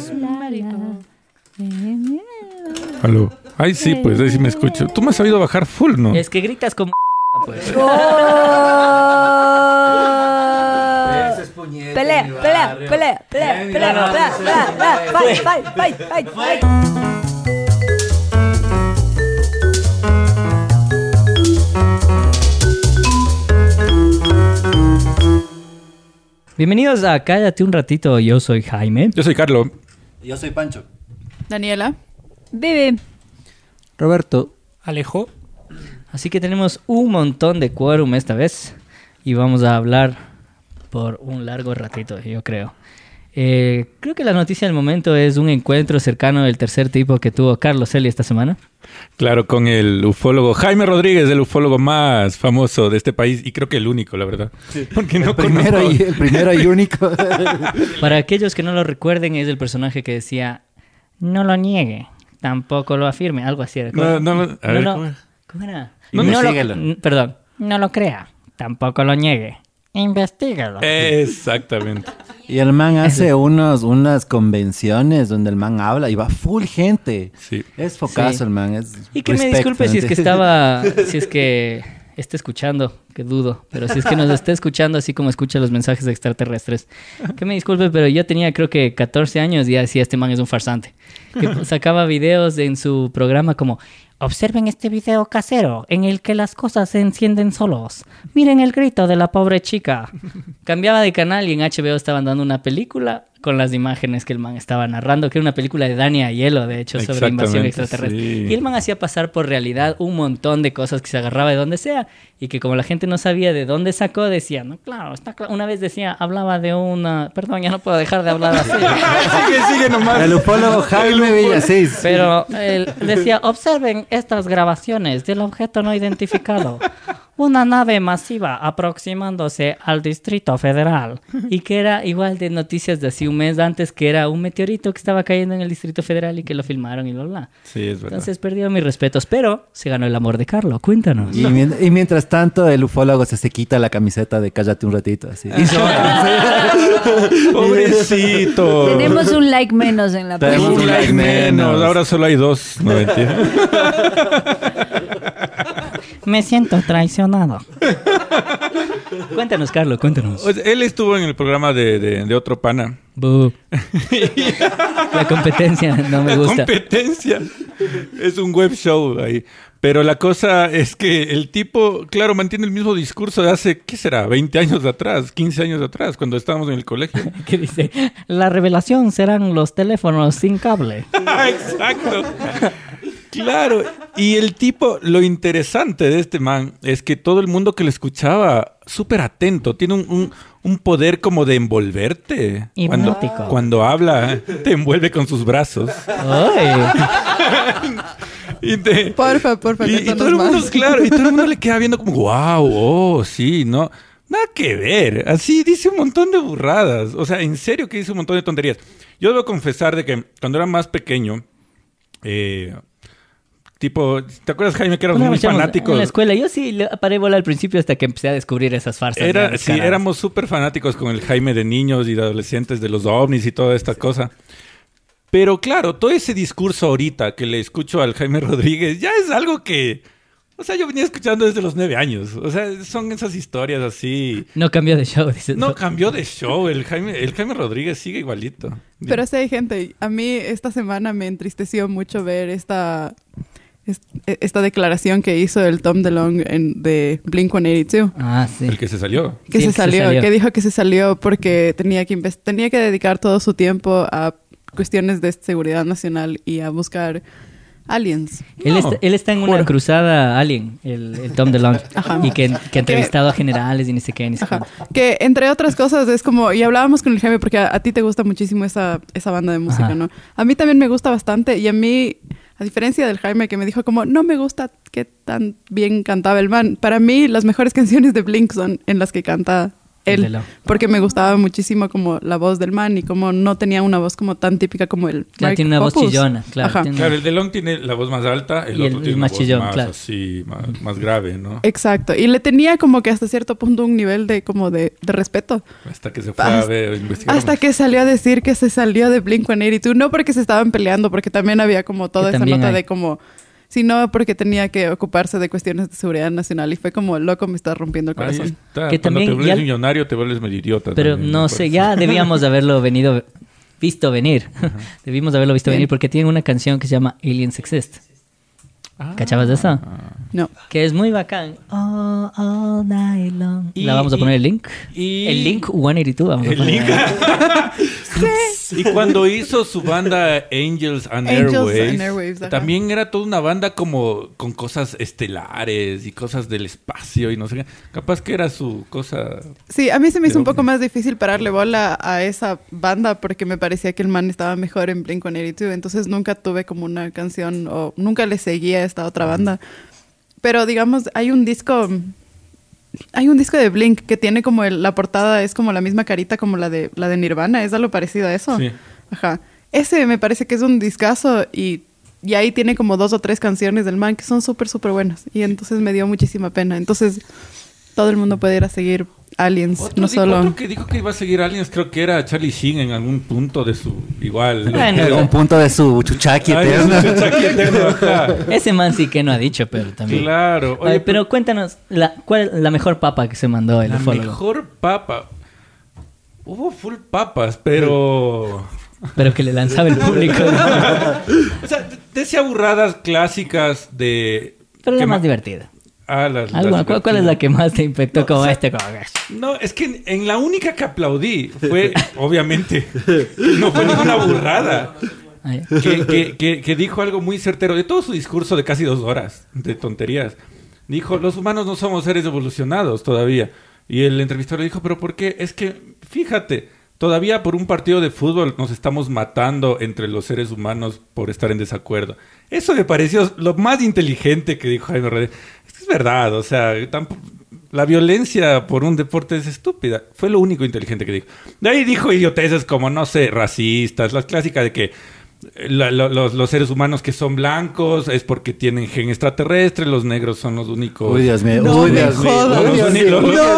Aló. Ay, sí, pues ahí sí me escucho. Tú me has sabido bajar full, ¿no? Es que gritas como pues. Pelea. Fight. Bienvenidos a Cállate un ratito. Yo soy Jaime. Yo soy Carlos. Yo soy Pancho. Daniela. Bebe. Roberto. Alejo. Así que tenemos un montón de quórum esta vez y vamos a hablar por un largo ratito, yo creo. Creo que la noticia del momento es un encuentro cercano del tercer tipo que tuvo Carlos Eli esta semana. Claro, con el ufólogo Jaime Rodríguez, el ufólogo más famoso de este país y creo que el único, la verdad. Sí. Porque no el primero y único. Para aquellos que no lo recuerden, es el personaje que decía, no lo niegue, tampoco lo afirme, algo así. No, ¿cómo era? Investíguelo. No lo crea, tampoco lo niegue, investígalo. Exactamente. Y el man hace unas convenciones donde el man habla y va full gente. Sí. Es focazo Sí. el man. Es Y que me disculpe si es que está escuchando, que dudo, pero si es que nos está escuchando así como escucha los mensajes extraterrestres, que me disculpe, pero yo tenía creo que 14 años y ya decía, este man es un farsante. Que sacaba videos en su programa como, observen este video casero en el que las cosas se encienden solos. Miren el grito de la pobre chica. Cambiaba de canal y en HBO estaban dando una película con las imágenes que el man estaba narrando, que era una película de Dani Aiello, de hecho, sobre invasión extraterrestre. Sí. Y el man hacía pasar por realidad un montón de cosas que se agarraba de donde sea y que como la gente no sabía de dónde sacó, decía, no, claro, está claro. Una vez decía, hablaba de una... Perdón, ya no puedo dejar de hablar así. sigue nomás. El ufólogo Jaime Villasís. Pero él decía, observen estas grabaciones del objeto no identificado. Una nave masiva aproximándose al Distrito Federal. Y que era igual de noticias de así un mes antes, que era un meteorito que estaba cayendo en el Distrito Federal y que lo filmaron y bla, bla. Sí, es verdad. Entonces perdió mis respetos, pero se ganó el amor de Carlos. Cuéntanos. Y mientras tanto, el ufólogo se quita la camiseta de cállate un ratito. Así. Pobrecito. Tenemos un like menos en la Tenemos página. Un like menos. Ahora solo hay 2. No, mentira. Me siento traicionado. Cuéntanos, Carlos, cuéntanos. O sea, él estuvo en el programa de otro pana. Bú. La competencia no me gusta. Competencia. Es un web show ahí. Pero la cosa es que el tipo, claro, mantiene el mismo discurso de hace, ¿qué será? 20 años atrás, 15 años atrás, cuando estábamos en el colegio. Que dice, la revelación serán los teléfonos sin cable. Exacto. Claro. Y el tipo, lo interesante de este man es que todo el mundo que lo escuchaba, súper atento, tiene un poder como de envolverte. Hipnótico. Cuando habla, te envuelve con sus brazos. Ay. Porfa, Y todo el mundo, claro, y todo el mundo le queda viendo como, wow, oh, sí, no. Nada que ver. Así dice un montón de burradas. O sea, en serio que dice un montón de tonterías. Yo debo confesar de que cuando era más pequeño, tipo, ¿te acuerdas, Jaime, que éramos muy fanáticos? En la escuela, yo sí le paré bola al principio hasta que empecé a descubrir esas farsas. Sí, éramos súper fanáticos con el Jaime de niños y de adolescentes, de los ovnis y toda esta cosa. Pero claro, todo ese discurso ahorita que le escucho al Jaime Rodríguez ya es algo que... O sea, yo venía escuchando desde los 9 años. O sea, son esas historias así... No cambió de show, dices. No cambió de show. El Jaime Rodríguez sigue igualito. Pero sí hay gente. A mí esta semana me entristeció mucho ver esta declaración que hizo el Tom DeLonge de Blink-182. Ah, sí. El que se salió. Que Sí, se salió, que dijo que se salió porque tenía que dedicar todo su tiempo a cuestiones de seguridad nacional y a buscar aliens. Él está en una cruzada alien, el Tom DeLonge. Ajá. Y que ha entrevistado a generales y ni sé qué, ni sé Ajá. cuánto. Que entre otras cosas es como, y hablábamos con el Jaime porque a ti te gusta muchísimo esa banda de música, Ajá. ¿no? A mí también me gusta bastante y a mí, a diferencia del Jaime que me dijo como, no me gusta que tan bien cantaba el man, para mí las mejores canciones de Blink son en las que canta El de él, Long. porque me gustaba muchísimo como la voz del man y como no tenía una voz como tan típica como el Claro, Mark tiene una voz Hoppus. chillona, claro. Ajá. tiene- Claro, el de Long tiene la voz más alta, el Y otro el tiene más una voz chillón, más claro. así, más grave, ¿no? Exacto, y le tenía como que hasta cierto punto un nivel de como de respeto. Hasta que se fue a ver, investigar. Hasta que salió a decir que se salió de Blink-182, no porque se estaban peleando, porque también había como toda Que esa también nota hay. de como, sino porque tenía que ocuparse de cuestiones de seguridad nacional y fue como, loco, me está rompiendo el Ahí corazón. está. Que Cuando también te vuelves ya- millonario, te vuelves medio idiota. Pero también, no me sé, parece. ya debíamos de haberlo visto venir. Debimos de haberlo visto Bien. venir porque tiene una canción que se llama Aliens Exist. Ah. ¿Cachabas de esa? No. Que es muy bacán. All night long. Y- La vamos a poner el link. y- El link 182 vamos a El poner. link. Y cuando hizo su banda Angels and Angels Airwaves, and Airwaves, ajá. también era toda una banda como con cosas estelares y cosas del espacio y no sé qué. Capaz que era su cosa. Sí, a mí se me hizo Pero- un poco más difícil pararle bola a esa banda porque me parecía que el man estaba mejor en Blink-182, entonces nunca tuve como una canción o nunca le seguía a esta otra banda. Pero digamos, hay un disco de Blink que tiene como la portada es como la misma carita como la de Nirvana, es algo parecido a eso. Sí. Ajá. Ese me parece que es un discazo y ahí tiene como 2 o 3 canciones del man que son súper, súper buenas. Y entonces me dio muchísima pena. Entonces, todo el mundo puede ir a seguir Aliens, no solo... Otro que dijo que iba a seguir Aliens, creo que era Charlie Sheen en algún punto de su. Igual. Bueno, En algún punto de su chuchaqui Ay, eterno. su Chucky eterno, ajá. Ese man sí que no ha dicho, pero también. Claro. Oye, pero cuéntanos, ¿cuál es la mejor papa que se mandó el la ufólogo? mejor papa. Hubo full papas, pero. Pero que le lanzaba el público. O sea, decía burradas clásicas de. Pero la que más ma- divertida. Ah, las ¿Cuál es la divertidas. que más te impactó No, como o sea, este? Como... No, es que en la única que aplaudí fue, obviamente, no fue ninguna burrada. Ay, Que dijo algo muy certero de todo su discurso de casi 2 horas de tonterías. Dijo, los humanos no somos seres evolucionados todavía. Y el entrevistador le dijo, ¿pero por qué? Es que, fíjate, todavía por un partido de fútbol nos estamos matando entre los seres humanos por estar en desacuerdo. Eso me pareció lo más inteligente que dijo Jaime Rodríguez. Es verdad, o sea, la violencia por un deporte es estúpida. Fue lo único inteligente que dijo. De ahí dijo idioteces como, no sé, racistas, las clásicas de que los seres humanos que son blancos es porque tienen gen extraterrestre, los negros son los únicos. Uy, Dios mío. No uy, me Dios mío. jodas. Uy, Dios mío.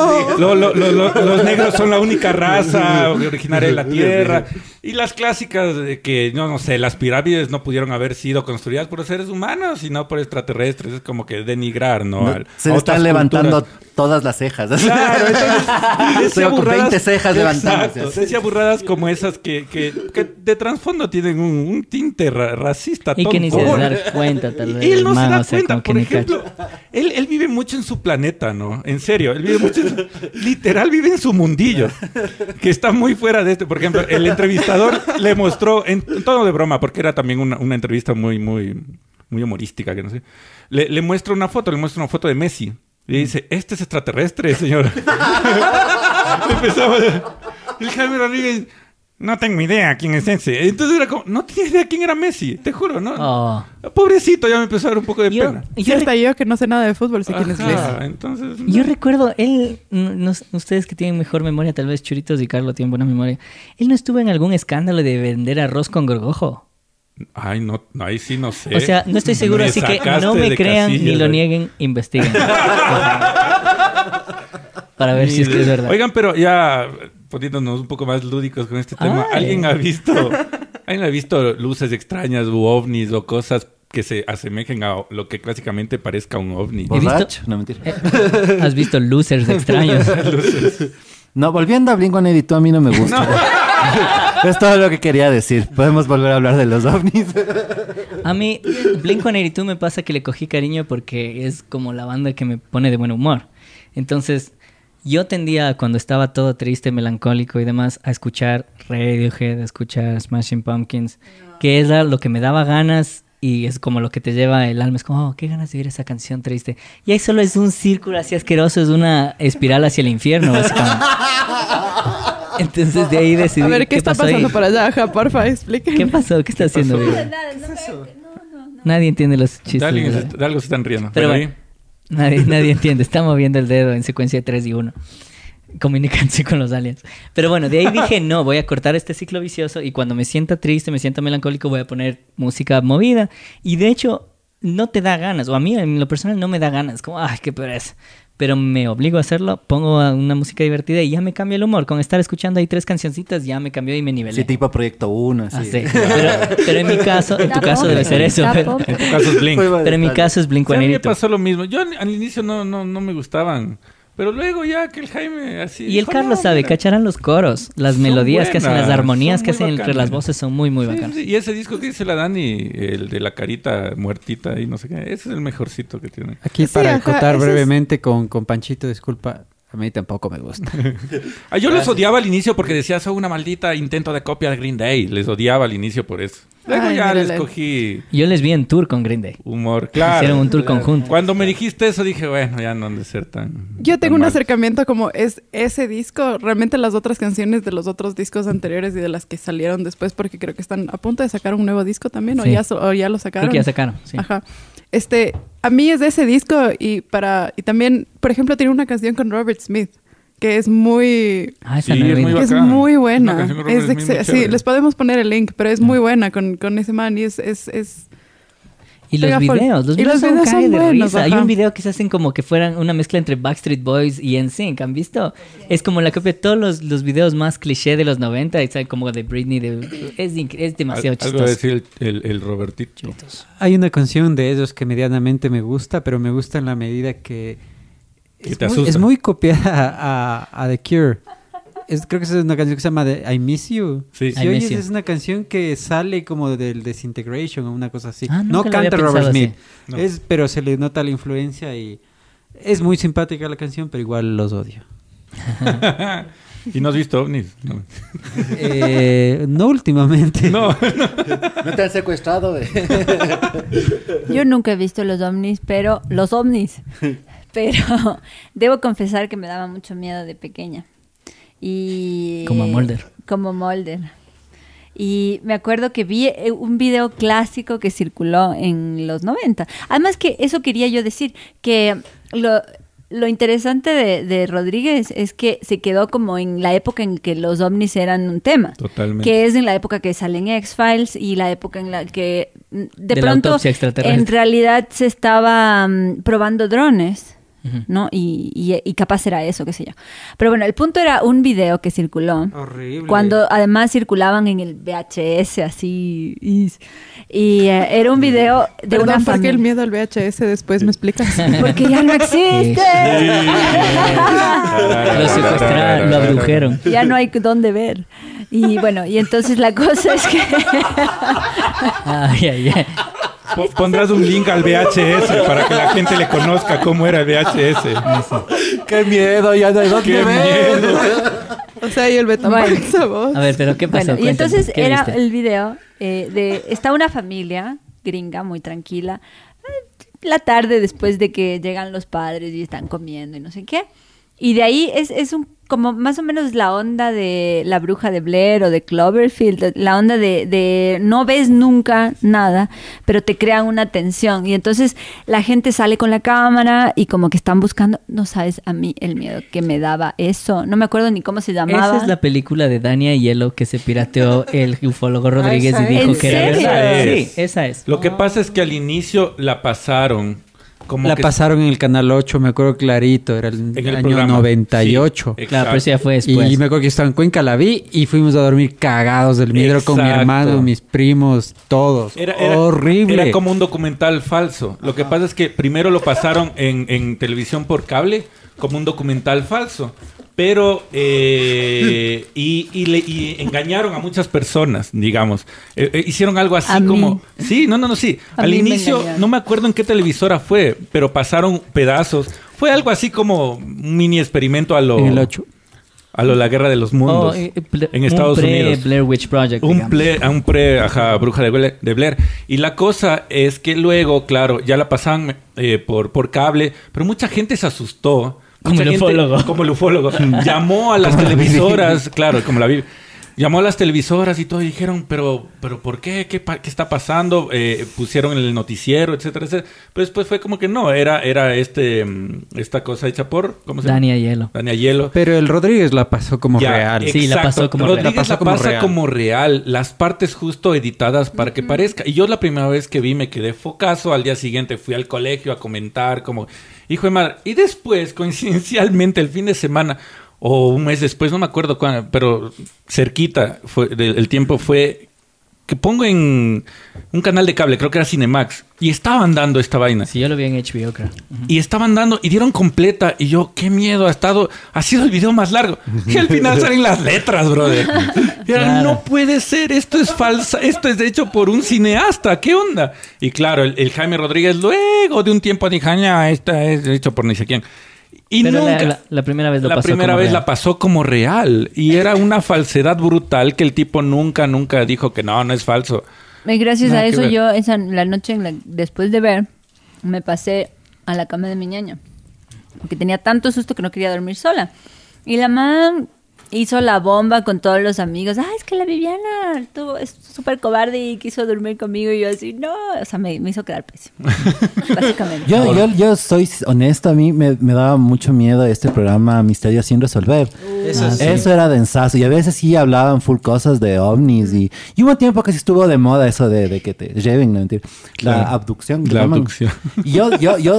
Los negros son la única raza originaria de la Tierra. Y las clásicas de que, no sé, las pirámides no pudieron haber sido construidas por seres humanos, sino por extraterrestres. Es como que denigrar, ¿no? No, se le están levantando todas las cejas. Claro, entonces decía Con 20 cejas levantándose. Exacto, decía burradas como esas que de trasfondo tienen un tinte racista. y que ni se tonto. da dar cuenta, tal vez. Y él no el se man, da o sea, cuenta, como que por ni ejemplo, cacha. él vive mucho en su planeta, ¿no? En serio, él vive mucho literal vive en su mundillo, que está muy fuera de este. Por ejemplo, el entrevistador le mostró, en tono de broma, porque era también una entrevista muy humorística, que no sé, le muestra una foto de Messi. Y dice, este es extraterrestre, señora. Empezaba el Jaime Rodríguez, no tengo idea quién es ese. Entonces era como, no tenía idea quién era Messi, te juro, ¿no? Oh. Pobrecito, ya me empezó a dar un poco de Yo, pena. Y hasta yo que no sé nada de fútbol, sé quién es Messi. Ajá, entonces... yo recuerdo, él, ustedes que tienen mejor memoria, tal vez Churitos y Carlos tienen buena memoria, él no estuvo en algún escándalo de vender arroz con gorgojo. Ay, no, ahí sí no sé. O sea, no estoy seguro, Me así que sacaste no me de crean ni casillas, lo güey. nieguen, investiguen. Para ver si es que es verdad. Oigan, pero ya poniéndonos un poco más lúdicos con este tema, Ay. ¿alguien ha visto luces extrañas u ovnis o cosas que se asemejen a lo que clásicamente parezca un ovni? He visto- Borracho. No, mentira. ¿Has visto losers extraños? No, volviendo a Blink-182, a mí no me gusta. Es todo lo que quería decir. Podemos volver a hablar de los ovnis. A mí, Blink-182 me pasa que le cogí cariño porque es como la banda que me pone de buen humor. Entonces, yo tendía, cuando estaba todo triste, melancólico y demás, a escuchar Radiohead, a escuchar Smashing Pumpkins, que era lo que me daba ganas y es como lo que te lleva el alma. Es como, oh, qué ganas de oír esa canción triste. Y ahí solo es un círculo así asqueroso, es una espiral hacia el infierno, básicamente. Entonces, de ahí decidí... A ver, ¿qué está pasó ahí? pasando por allá? Ajá, porfa, explíquenme. ¿Qué pasó? ¿Qué está haciendo, pasó? Vivi? Nadie entiende los chistes. De, alguien ¿verdad? de algo se están riendo. Pero Bueno, bueno, nadie entiende. Está moviendo el dedo en secuencia de 3 y 1. comunicarse con los aliens. Pero bueno, de ahí dije, no, voy a cortar este ciclo vicioso y cuando me sienta triste, me sienta melancólico, voy a poner música movida. Y de hecho, no te da ganas, o a mí en lo personal no me da ganas, como, ay, qué pereza. Pero me obligo a hacerlo, pongo una música divertida y ya me cambia el humor. Con estar escuchando ahí 3 cancioncitas ya me cambió y me nivelé. Sí, tipo Proyecto 1, así. Ah, sí. Pero en mi caso, en tu caso debe ser eso. Pero, En tu caso es Blink. pero en mi caso es Sí, a mí me Blink-182. pasó lo mismo. Yo al inicio no me gustaban. Pero luego ya que el Jaime así... Y el dijo, Carlos no, sabe, mira, cacharán los coros, las son melodías que hacen, las buenas, armonías son que muy hacen entre bacanas. las voces son muy, muy sí, bacanas. sí, y ese disco que dice la Dani, el de la carita muertita y no sé qué, ese es el mejorcito que tiene. Aquí Sí, para ajá, acotar ese es- brevemente con Panchito, disculpa, a mí tampoco me gusta. Yo los odiaba al inicio porque decía, son una maldita intento de copia de Green Day. Les odiaba al inicio por eso. Luego Ay, ya les mírale. cogí Yo les vi en tour con Green Day. humor. Claro. Hicieron un tour conjunto. Cuando me dijiste eso dije, bueno, ya no han de ser tan... Yo tengo tan un mal. acercamiento como es ese disco, realmente las otras canciones de los otros discos anteriores y de las que salieron después, porque creo que están a punto de sacar un nuevo disco también, Sí. o ya lo sacaron. Creo que ya sacaron, sí. Ajá. A mí es de ese disco y también, por ejemplo, tiene una canción con Robert Smith que es muy Ah, esa Sí, no la es vi. muy es bacán. muy Una buena. canción con Robert Smith muy Sí, chévere. les podemos poner el link, pero es muy buena con ese man y es Y los Pega full. videos, los Y videos los son videos cague son de buenos, risa. Hay ajá. un video que se hacen como que fueran una mezcla entre Backstreet Boys y NSYNC, ¿han visto? Es como la copia de todos los videos más cliché de los 90, y sabe, como de Britney, es demasiado Algo de chistoso. decir el Robertito. Hay una canción de ellos que medianamente me gusta, pero me gusta en la medida que Que te asusta. es muy copiada a The Cure. Creo que esa es una canción que se llama I Miss You. Sí. Si I oyes, Miss You. es una canción que sale como del Disintegration o una cosa así. Ah, No nunca la había canta Robert pensado Smith, así. No. pero se le nota la influencia y es muy simpática la canción, pero igual los odio. ¿Y no has visto ovnis? No. No últimamente. No. ¿No te han secuestrado? Yo nunca he visto los ovnis, pero debo confesar que me daba mucho miedo de pequeña. Y Como a Mulder. Como Mulder. Y me acuerdo que vi un video clásico que circuló en los 90. Además que eso quería yo decir, que lo interesante de Rodríguez es que se quedó como en la época en que los ovnis eran un tema. Totalmente. Que es en la época que salen X-Files y la época en la que de la pronto autopsia extraterrestre. en realidad se estaba probando drones. Ujú. ¿No? Y capaz era eso, qué sé yo. Pero bueno, el punto era un video que circuló. Horrible. Cuando además circulaban en el VHS así. Era un video de Perdón, una ¿por qué familia. el miedo al VHS? Después me explicas. Porque ya no existe. Lo secuestraron, lo abdujeron. Ya no hay dónde ver. Y bueno, y entonces la cosa es que... Ay, ay, ay. Pondrás un link al VHS para que la gente le conozca cómo era el VHS. ¡Qué miedo! Ya no hay dónde ¡Qué ver. miedo! O sea, y el Betamax, Bueno. vos. A ver, pero ¿qué pasó? Bueno, y Cuéntame, entonces ¿qué era viste? el video está una familia gringa muy tranquila, la tarde después de que llegan los padres y están comiendo y no sé qué. Y de ahí es como más o menos la onda de La Bruja de Blair o de Cloverfield, la onda de no ves nunca nada, pero te crean una tensión. Y entonces la gente sale con la cámara y como que están buscando, no sabes a mí el miedo que me daba eso. No me acuerdo ni cómo se llamaba. Esa es la película de Dania y Hielo que se pirateó el ufólogo Rodríguez y ¿esa dijo es? que era ¿En serio? verdad. Esa Sí, es. esa es. Lo que pasa es que al inicio la pasaron como La que pasaron en el Canal 8, me acuerdo clarito, era en el año programa. 98. Sí, Claro, pero eso exacto. ya fue después. Y me acuerdo que estaba en Cuenca, la vi y fuimos a dormir cagados del miedo con mi Exacto. hermano, mis primos, todos. Era Horrible. Era como un documental falso. Lo que pasa es que primero lo pasaron en televisión por cable como un documental falso. Pero y engañaron a muchas personas, digamos. Hicieron algo así A mí. como... Sí, sí. A Al mí me inicio, engañaron. no me acuerdo en qué televisora fue, pero pasaron pedazos. Fue algo así como un mini experimento a lo... En el 8. A lo La Guerra de los Mundos. En Estados Unidos. Blair Witch Project, digamos. Bruja de Blair. Y la cosa es que luego, claro, ya la pasaban por cable, pero mucha gente se asustó. Como Mucha el gente- ufólogo. Como el ufólogo. Llamó a las televisoras, claro, como la vi. llamó a las televisoras y todo y dijeron, pero ¿por qué? ¿Qué está pasando? Pusieron en el noticiero, etcétera, etcétera. Pero después fue como que no, era esta cosa hecha por... ¿cómo se llama? Dani Aiello. Dani Aiello. Pero el Rodríguez la pasó como real. Exacto. Sí, la pasó como real. Rodríguez la pasa como real. Las partes justo editadas para que parezca. Y yo la primera vez que vi me quedé focazo. Al día siguiente fui al colegio a comentar como... Hijo de madre. Y después, coincidencialmente, el fin de semana... o un mes después, no me acuerdo cuándo, pero cerquita el tiempo fue que pongo en un canal de cable, creo que era Cinemax, y estaban dando esta vaina. Sí, yo lo vi en HBO, creo. Y estaban dando, y dieron completa, y yo, qué miedo, ha sido el video más largo. Y al final salen las letras, brother. Y era, Claro. no puede ser, esto es falsa, esto es hecho por un cineasta, ¿qué onda? Y claro, el Jaime Rodríguez luego de un tiempo dijo, esta es hecho por ni sé quién. Y Pero nunca... la primera vez lo La pasó primera como vez real. la pasó como real. Y era una falsedad brutal que el tipo nunca dijo que no es falso. Y gracias Nada a que eso ver. yo, la noche después de ver, me pasé a la cama de mi ñaña. Porque tenía tanto susto que no quería dormir sola. Y la mamá hizo la bomba con todos los amigos. Es que la Viviana es súper cobarde y quiso dormir conmigo. Y yo así, no. O sea, me hizo quedar pésimo. Básicamente. Yo soy honesto, a mí me daba mucho miedo este programa Misterio sin resolver. Eso era densazo. Y a veces sí hablaban full cosas de ovnis. Y hubo tiempo que sí estuvo de moda eso de que te lleven, no mentira. La Claro. abducción. La llaman. abducción. Y yo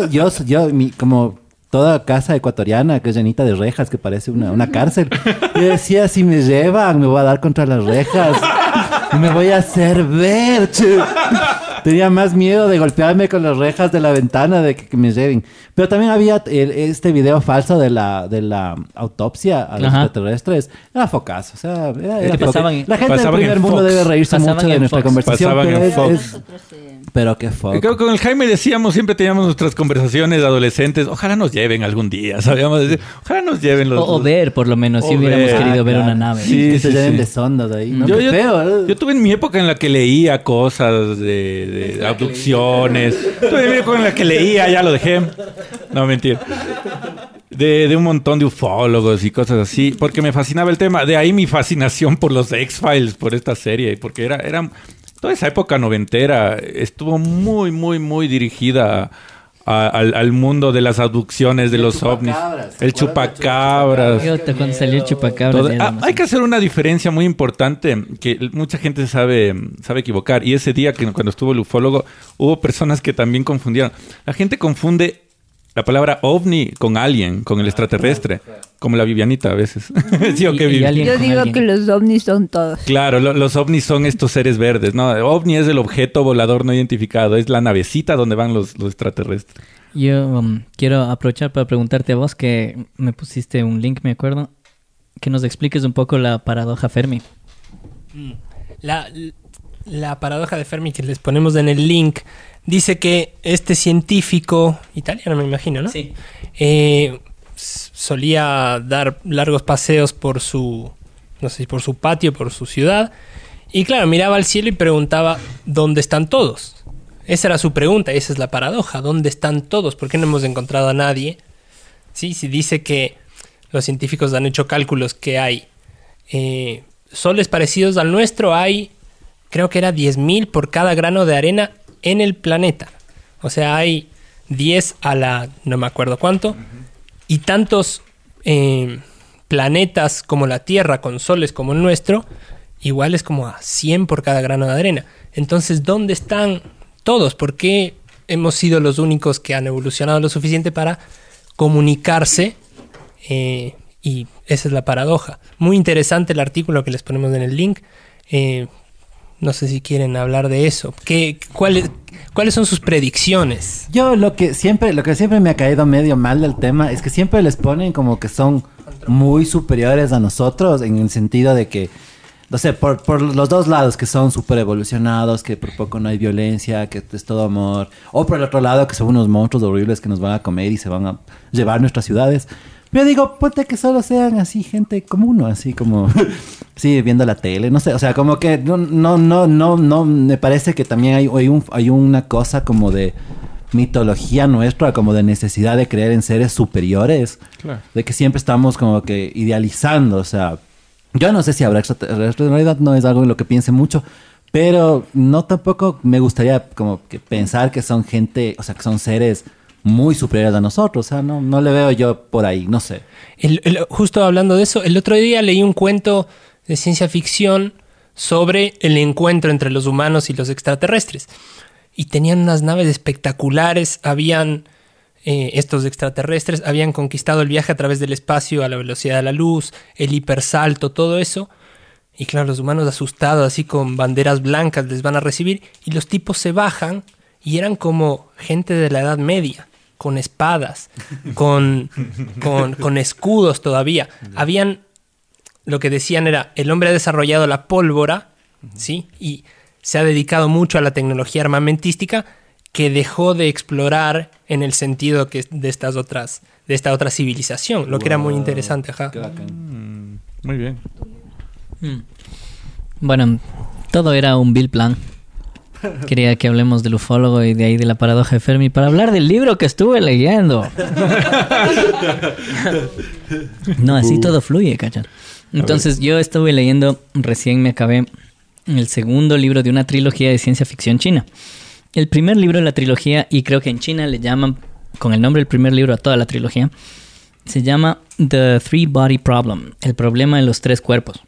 como toda casa ecuatoriana que es llenita de rejas, que parece una cárcel. Yo decía, si me llevan, me voy a dar contra las rejas. Y me voy a hacer ver, che. Tenía más miedo de golpearme con las rejas de la ventana de que me lleven. Pero también había este video falso de la autopsia a los Ajá. extraterrestres. Era focazo. O sea, era que foca- pasaban en- La gente del pasaban en primer mundo Fox. debe reírse Pasaban mucho de en nuestra Fox. conversación. Pasaban Pero en Fox. pero qué foco. Creo que con el Jaime decíamos, siempre teníamos nuestras conversaciones de adolescentes. Ojalá nos lleven algún día, sabíamos decir. Ojalá nos lleven los... O ver, por lo menos, si O hubiéramos ver. querido ver claro. una nave. Sí, que se sí, llenen sí. de sondas ahí. ¿no? Yo, Qué yo- feo, ¿eh? yo tuve mi época en la que leía cosas de abducciones. Tuve mi época en la que leía, ya lo dejé. No, mentira. De un montón de ufólogos y cosas así. Porque me fascinaba el tema. De ahí mi fascinación por los X-Files, por esta serie. Porque era toda esa época noventera estuvo muy, muy, muy dirigida al mundo de las abducciones, de los ovnis. chupacabras. El chupacabras. Cuando salió el chupacabra. Todo- hay que hacer una diferencia muy importante que mucha gente sabe equivocar. Y ese día cuando estuvo el ufólogo, hubo personas que también confundieron. La gente confunde la palabra ovni con alien, con el extraterrestre, como la Vivianita a veces. ¿Sí o qué, Y Vivi? alien Yo con digo alguien. que los ovnis son todos. Claro, los ovnis son estos seres verdes, ¿no? OVNI es el objeto volador no identificado, es la navecita donde van los extraterrestres. Yo quiero aprovechar para preguntarte a vos, que me pusiste un link, me acuerdo, que nos expliques un poco la paradoja Fermi. La paradoja de Fermi que les ponemos en el link dice que este científico italiano, me imagino, ¿no? Sí. Solía dar largos paseos por su, no sé si por su patio, por su ciudad, y claro, miraba al cielo y preguntaba ¿dónde están todos? Esa era su pregunta, y esa es la paradoja, ¿dónde están todos? ¿Por qué no hemos encontrado a nadie? Sí, si dice que los científicos han hecho cálculos que hay soles parecidos al nuestro, hay, creo que era 10.000 por cada grano de arena en el planeta. O sea, hay 10 a la no me acuerdo cuánto, y tantos planetas como la Tierra con soles como el nuestro, igual es como a 100 por cada grano de arena. Entonces, ¿dónde están todos? ¿Por qué hemos sido los únicos que han evolucionado lo suficiente para comunicarse? Y esa es la paradoja. Muy interesante el artículo que les ponemos en el link. No sé si quieren hablar de eso. ¿Cuáles son sus predicciones? Yo lo que siempre me ha caído medio mal del tema es que siempre les ponen como que son muy superiores a nosotros, en el sentido de que, no sé, por los dos lados, que son súper evolucionados, que por poco no hay violencia, que es todo amor, o por el otro lado, que son unos monstruos horribles que nos van a comer y se van a llevar nuestras ciudades. Pero digo, ponte que solo sean así gente como uno, así como sí, viendo la tele, no sé, o sea, como que no me parece que también hay una cosa como de mitología nuestra, como de necesidad de creer en seres superiores, Claro. de que siempre estamos como que idealizando, o sea, Yo no sé si habrá extraterrestres, en realidad no es algo en lo que piense mucho, pero no tampoco me gustaría como que pensar que son gente, o sea, que son seres muy superiores a nosotros, o sea, no le veo yo por ahí, no sé. Justo hablando de eso, el otro día leí un cuento de ciencia ficción sobre el encuentro entre los humanos y los extraterrestres. Y tenían unas naves espectaculares, estos extraterrestres habían conquistado el viaje a través del espacio a la velocidad de la luz, el hipersalto, todo eso. Y claro, los humanos asustados, así con banderas blancas, les van a recibir. Y los tipos se bajan y eran como gente de la Edad Media, con espadas, con escudos todavía. Lo que decían era, el hombre ha desarrollado la pólvora, ¿sí? Y se ha dedicado mucho a la tecnología armamentística que dejó de explorar en el sentido de esta otra civilización, lo que era muy interesante. Ajá. Muy bien. Bueno, todo era un vil plan. Quería que hablemos del ufólogo y de ahí de la paradoja de Fermi para hablar del libro que estuve leyendo. No, así todo fluye, ¿cachan? Entonces yo estuve leyendo, recién me acabé el segundo libro de una trilogía de ciencia ficción china. El primer libro de la trilogía, y creo que en China le llaman con el nombre del primer libro a toda la trilogía, se llama The Three Body Problem, el problema de los tres cuerpos.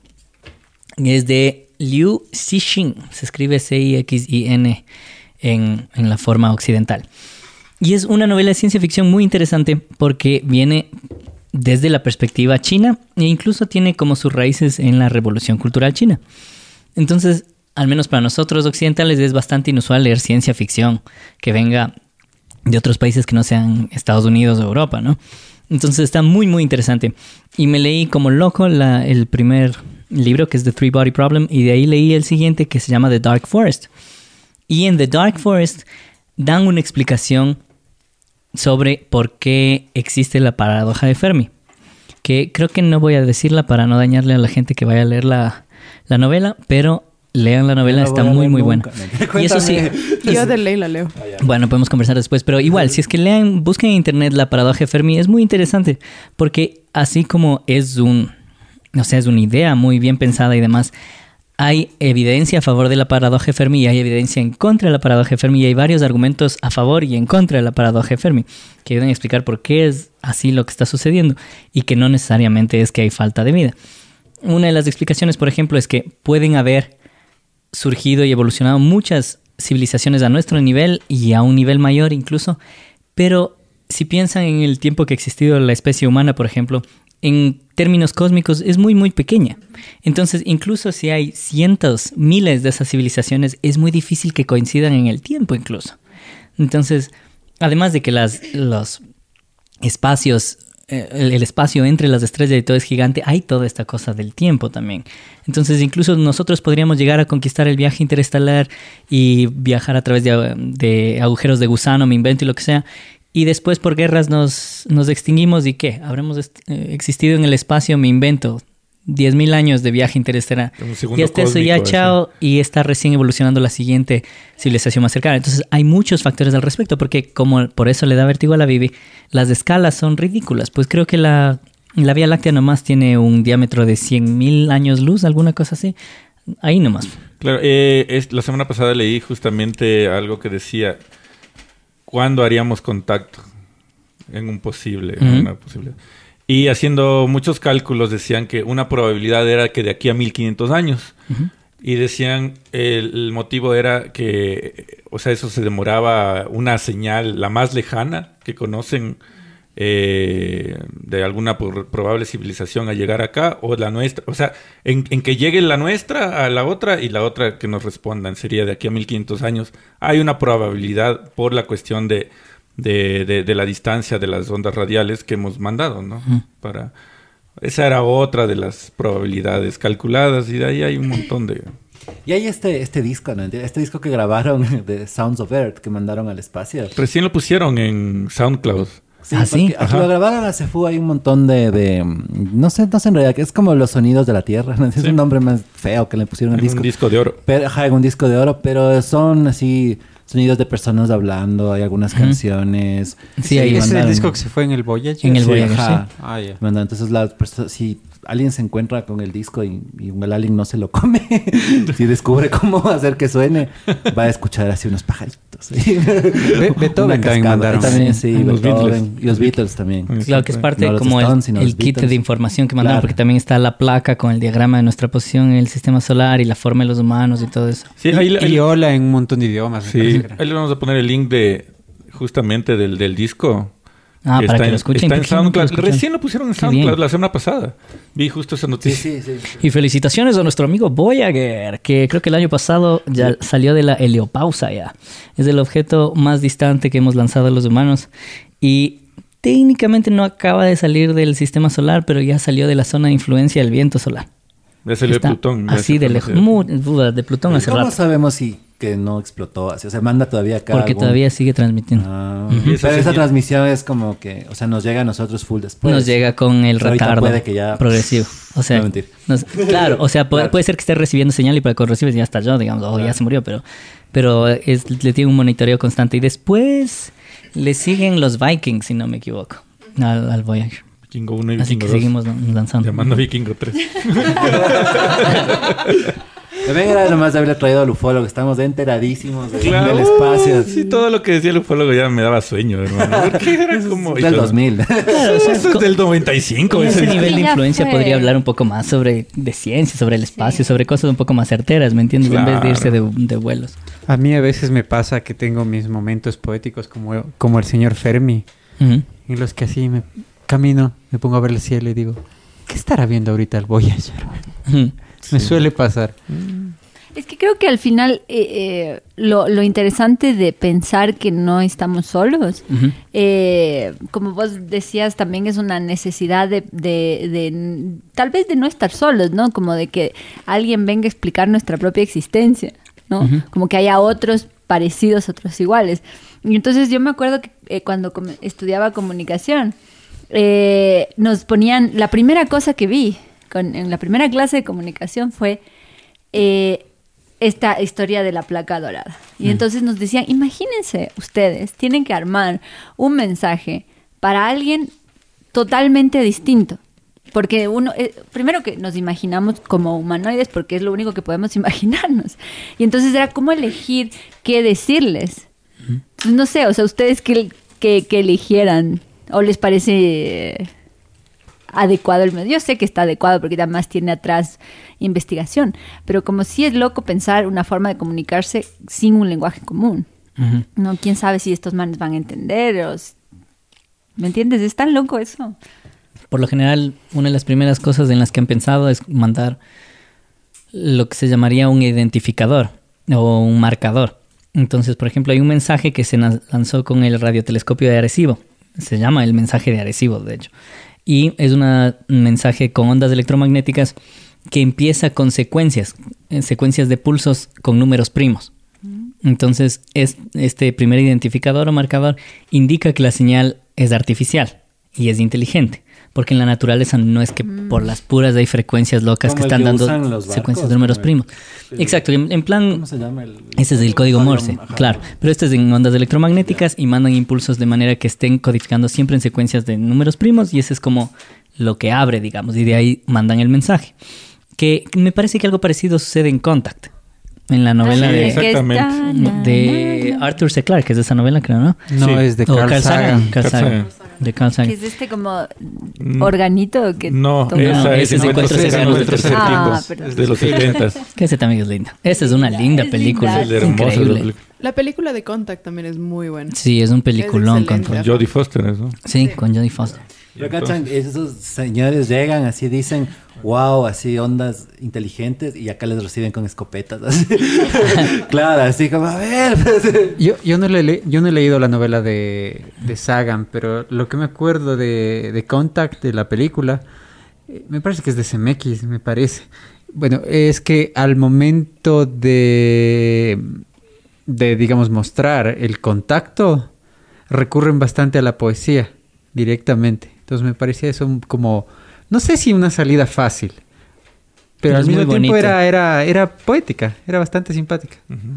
Es de Liu Cixin, se escribe Cixin en la forma occidental. Y es una novela de ciencia ficción muy interesante porque viene desde la perspectiva china e incluso tiene como sus raíces en la Revolución Cultural China. Entonces, al menos para nosotros occidentales es bastante inusual leer ciencia ficción que venga de otros países que no sean Estados Unidos o Europa, ¿no? Entonces está muy, muy interesante. Y me leí como loco el primer libro, que es The Three Body Problem, y de ahí leí el siguiente, que se llama The Dark Forest. Y en The Dark Forest dan una explicación sobre por qué existe la paradoja de Fermi, que creo que no voy a decirla para no dañarle a la gente que vaya a leer la novela, pero lean la novela, está muy, muy buena. Y eso sí, yo de ley la leo. Bueno, podemos conversar después, pero igual, si es que busquen en internet la paradoja de Fermi, es muy interesante, porque así como es una idea muy bien pensada y demás, hay evidencia a favor de la paradoja de Fermi y hay evidencia en contra de la paradoja de Fermi y hay varios argumentos a favor y en contra de la paradoja de Fermi que ayudan a explicar por qué es así lo que está sucediendo y que no necesariamente es que hay falta de vida. Una de las explicaciones, por ejemplo, es que pueden haber surgido y evolucionado muchas civilizaciones a nuestro nivel y a un nivel mayor incluso, pero si piensan en el tiempo que ha existido la especie humana, por ejemplo, en términos cósmicos es muy, muy pequeña. Entonces, incluso si hay cientos, miles de esas civilizaciones, es muy difícil que coincidan en el tiempo incluso. Entonces, además de que los espacios, el espacio entre las estrellas y todo es gigante, hay toda esta cosa del tiempo también. Entonces, incluso nosotros podríamos llegar a conquistar el viaje interestelar y viajar a través de agujeros de gusano, me invento y lo que sea. Y después por guerras nos extinguimos y ¿qué? Habremos existido en el espacio, me invento, 10.000 años de viaje interestelar. Y hasta eso ya chao y está recién evolucionando la siguiente civilización más cercana. Entonces hay muchos factores al respecto porque como por eso le da vértigo a la Bibi, las escalas son ridículas. Pues creo que la Vía Láctea nomás tiene un diámetro de 100.000 años luz, alguna cosa así. Ahí nomás. Claro, la semana pasada leí justamente algo que decía... ¿Cuándo haríamos contacto en una posibilidad? Y haciendo muchos cálculos decían que una probabilidad era que de aquí a 1500 años. Uh-huh. Y decían el motivo era que, o sea, eso se demoraba una señal, la más lejana que conocen de alguna probable civilización a llegar acá o la nuestra. O sea, en que llegue la nuestra a la otra y la otra que nos respondan sería de aquí a 1500 años. Hay una probabilidad por la cuestión de la distancia de las ondas radiales que hemos mandado, ¿no? Uh-huh. Esa era otra de las probabilidades calculadas y de ahí hay un montón de... Y hay este disco, ¿no? Este disco que grabaron de Sounds of Earth que mandaron al espacio. Recién lo pusieron en SoundCloud. Sí, ¿sí? Lo grabaron a Cefu, hay un montón de no sé en realidad, que es como los sonidos de la Tierra, ¿no? Es un nombre más feo que le pusieron al disco. Un disco de oro. En un disco de oro, pero son así sonidos de personas hablando, hay algunas canciones. Sí, ahí es el disco que se fue en el Voyager. En el Voyager, sí. Entonces las personas, sí, alguien se encuentra con el disco y el alien no se lo come, si descubre cómo hacer que suene, va a escuchar así unos pajaritos. Beethoven también mandaron. También, sí, Los Beethoven. Y los Beatles también. Claro que es parte No los como Stones, sino el los kit Beatles. de información que mandaron, Claro. porque también está la placa con el diagrama de nuestra posición en el sistema solar y la forma de los humanos y todo eso. Sí, Y hola en un montón de idiomas. me sí, parece que era. ahí le vamos a poner el link justamente del disco. Ah, para que lo escuchen. Está en ¿Por qué no lo SoundCloud. escuchan? Recién lo pusieron en Qué SoundCloud bien. la semana pasada. Vi justo esa Sí, noticia. sí. Y felicitaciones a nuestro amigo Voyager, que creo que el año pasado ya salió de la heliopausa ya. Es el objeto más distante que hemos lanzado los humanos. Y técnicamente no acaba de salir del sistema solar, pero ya salió de la zona de influencia del viento solar. Ya salió de Está Plutón. ya así se de lejos. De Plutón hace ¿Cómo rato. sabemos si que no explotó así? O sea, manda todavía acá Porque algún- todavía sigue transmitiendo. Ah, Y esa pero esa señal- transmisión es como que, o sea, nos llega a nosotros full después. Nos llega con el O sea, ahorita retardo puede que ya- progresivo. O sea, No, mentira. claro, o sea, puede, Claro. puede ser que esté recibiendo señal y para que recibes ya estalló, digamos, o ya se murió, pero le tiene un monitoreo constante. Y después le siguen los Vikings, si no me equivoco, al Voyager. Vikingo 1 y Así Vikingo que 2. seguimos lanzando. Llamando a Vikingo 3. También era nomás de haberle traído al ufólogo, estamos enteradísimos del Claro. espacio. Sí, todo lo que decía el ufólogo ya me daba sueño, hermano. Porque era como... Es del 2000. Claro, o sea, Eso es del 95. con ese ese. nivel de Ya influencia fue. podría hablar un poco más de ciencia, sobre el espacio, sobre cosas un poco más certeras, ¿me entiendes? En vez de irse de vuelos. A mí a veces me pasa que tengo mis momentos poéticos como el señor Fermi, Ujú. en los que así me camino, me pongo a ver el cielo y digo, ¿qué estará viendo ahorita el Voyager? Ujú. Me suele pasar. Es que creo que al final lo interesante de pensar que no estamos solos, Ujú. como vos decías, también es una necesidad de tal vez de no estar solos, ¿no? Como de que alguien venga a explicar nuestra propia existencia, ¿no? Ujú. Como que haya otros parecidos, otros iguales. Y entonces yo me acuerdo que cuando estudiaba comunicación, nos ponían, la primera cosa que vi en la primera clase de comunicación fue esta historia de la placa dorada. Y entonces nos decían, imagínense ustedes, tienen que armar un mensaje para alguien totalmente distinto. Porque uno, primero que nos imaginamos como humanoides porque es lo único que podemos imaginarnos. Y entonces era cómo elegir qué decirles. No sé, o sea, ustedes que eligieran o les parece adecuado el medio. Yo sé que está adecuado porque además tiene atrás investigación, pero como sí es loco pensar una forma de comunicarse sin un lenguaje común. Ujú. No, quién sabe si estos manes van a entender ¿me entiendes? Es tan loco eso. Por lo general, una de las primeras cosas en las que han pensado es mandar lo que se llamaría un identificador o un marcador. Entonces, por ejemplo, hay un mensaje que se lanzó con el radiotelescopio de Arecibo. Se llama el mensaje de Arecibo, de hecho. Y es un mensaje con ondas electromagnéticas que empieza con secuencias de pulsos con números primos. Entonces, este primer identificador o marcador indica que la señal es artificial y es inteligente. Porque en la naturaleza no es que por las puras hay frecuencias locas Como que el están que dando usan los secuencias barcos, de números como primos. el- Exacto, en plan... ¿Cómo se llama? Ese es el código Morse, Ajá. claro. Pero este es en ondas electromagnéticas y mandan impulsos de manera que estén codificando siempre en secuencias de números primos y ese es como lo que abre, digamos, y de ahí mandan el mensaje. Que me parece que algo parecido sucede en Contact, en la novela sí, de exactamente. Arthur C. Clarke, que es de esa novela, creo, ¿no? No, Sí. es de O Carl Sagan. Carl Sagan. De Carl Que Sagan. es este como organito que No, toma- esa ese es es Encuentros Encuentros de tercer Ah, tipo. perdón. Es de los 70. Que ese también es lindo. Esa es una linda Es película. linda. Es hermosa esa Increíble. película. La película de Contact también es muy buena. Sí, es un peliculón. excelente. Con, Con Jodie Foster, ¿no? sí, con Jodie Foster. Pero cachan, esos señores llegan así, dicen, wow, así ondas inteligentes y acá les reciben con escopetas. Así. Claro, así como, a ver. Yo no he leído la novela de Sagan, pero lo que me acuerdo de Contact, de la película, me parece que es de CMX, me parece. Bueno, es que al momento de digamos, mostrar el contacto, recurren bastante a la poesía directamente. Entonces me parecía eso como, no sé si una salida fácil, pero al Es mismo muy tiempo bonito. era poética, era bastante simpática.